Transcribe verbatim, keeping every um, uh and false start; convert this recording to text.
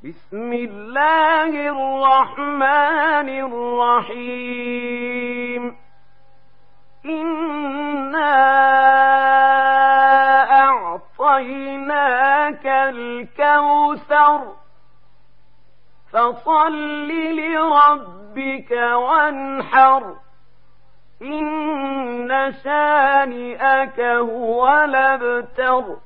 بسم الله الرحمن الرحيم إنا أعطيناك الكوثر فصل لربك وانحر إن شانئك هو الأبتر